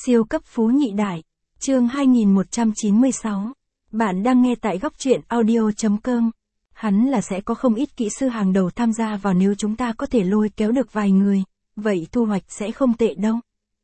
Siêu cấp phú nhị đại. Chương 2196. Bạn đang nghe tại góc truyện audio.com. Hắn là sẽ có không ít kỹ sư hàng đầu tham gia vào, nếu chúng ta có thể lôi kéo được vài người, vậy thu hoạch sẽ không tệ đâu.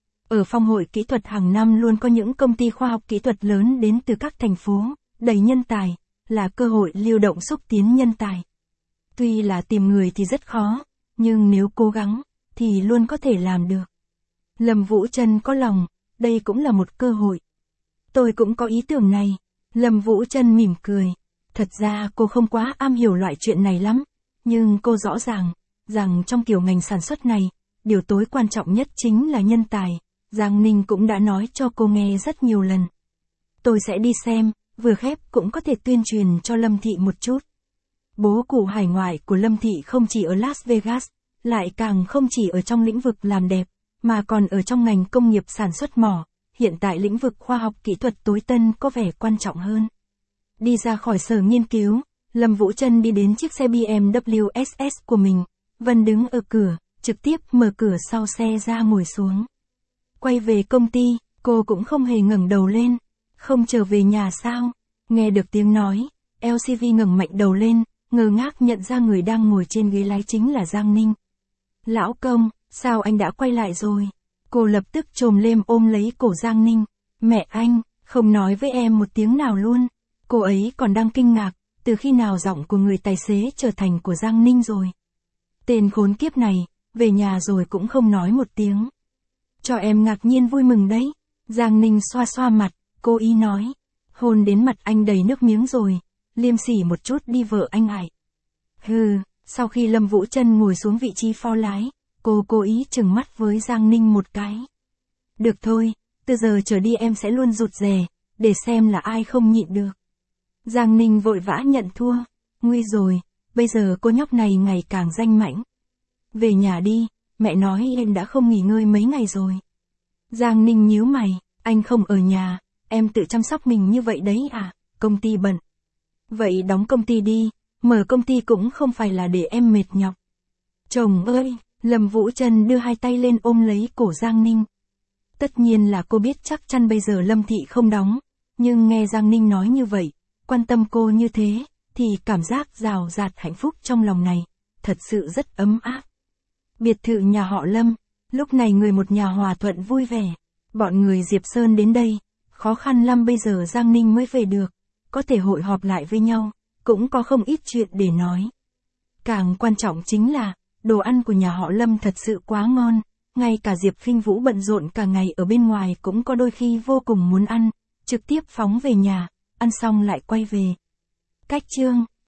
Ở Phong hội kỹ thuật hàng năm luôn có những công ty khoa học kỹ thuật lớn đến từ các thành phố, đầy nhân tài, là cơ hội lưu động xúc tiến nhân tài. Tuy là tìm người thì rất khó, nhưng nếu cố gắng, thì luôn có thể làm được. Lâm Vũ Trân có lòng, đây cũng là một cơ hội. Tôi cũng có ý tưởng này. Lâm Vũ Trân mỉm cười. Thật ra cô không quá am hiểu loại chuyện này lắm, nhưng cô rõ ràng, rằng trong kiểu ngành sản xuất này, điều tối quan trọng nhất chính là nhân tài. Giang Ninh cũng đã nói cho cô nghe rất nhiều lần. Tôi sẽ đi xem, vừa khép cũng có thể tuyên truyền cho Lâm Thị một chút. Bố cục hải ngoại của Lâm Thị không chỉ ở Las Vegas, lại càng không chỉ ở trong lĩnh vực làm đẹp, mà còn ở trong ngành công nghiệp sản xuất mỏ. Hiện tại lĩnh vực khoa học kỹ thuật tối tân có vẻ quan trọng hơn. Đi ra khỏi sở nghiên cứu, Lâm Vũ Trân đi đến chiếc xe BMW SS của mình. Vân đứng ở cửa, trực tiếp mở cửa sau xe ra ngồi xuống. Quay về công ty, cô cũng không hề ngẩng đầu lên. Không trở về nhà sao? Nghe được tiếng nói, LCV ngẩng mạnh đầu lên, ngơ ngác nhận ra người đang ngồi trên ghế lái chính là Giang Ninh. Lão công, sao anh đã quay lại rồi? Cô lập tức chồm lên ôm lấy cổ Giang Ninh. Mẹ anh, không nói với em một tiếng nào luôn. Cô ấy còn đang kinh ngạc, từ khi nào giọng của người tài xế trở thành của Giang Ninh rồi. Tên khốn kiếp này, về nhà rồi cũng không nói một tiếng. Cho em ngạc nhiên vui mừng đấy. Giang Ninh xoa xoa mặt, cô ý nói. Hôn đến mặt anh đầy nước miếng rồi, liêm sỉ một chút đi vợ anh ải. Hừ, sau khi Lâm Vũ Trân ngồi xuống vị trí phó lái, cô cố ý chừng mắt với Giang Ninh một cái. Được thôi, từ giờ trở đi em sẽ luôn rụt rè, để xem là ai không nhịn được. Giang Ninh vội vã nhận thua. Nguy rồi, bây giờ cô nhóc này ngày càng danh mãnh. Về nhà đi, mẹ nói em đã không nghỉ ngơi mấy ngày rồi. Giang Ninh nhíu mày, anh không ở nhà, em tự chăm sóc mình như vậy đấy à, công ty bận. Vậy đóng công ty đi, mở công ty cũng không phải là để em mệt nhọc. Chồng ơi! Lâm Vũ Trân đưa hai tay lên ôm lấy cổ Giang Ninh. Tất nhiên là cô biết chắc chắn bây giờ Lâm Thị không đóng, nhưng nghe Giang Ninh nói như vậy, quan tâm cô như thế, thì cảm giác rào rạt hạnh phúc trong lòng này, thật sự rất ấm áp. Biệt thự nhà họ Lâm, lúc này người một nhà hòa thuận vui vẻ. Bọn người Diệp Sơn đến đây, khó khăn lắm bây giờ Giang Ninh mới về được, có thể hội họp lại với nhau, cũng có không ít chuyện để nói. Càng quan trọng chính là, đồ ăn của nhà họ Lâm thật sự quá ngon, ngay cả Diệp Phinh Vũ bận rộn cả ngày ở bên ngoài cũng có đôi khi vô cùng muốn ăn, trực tiếp phóng về nhà, ăn xong lại quay về. Cách chương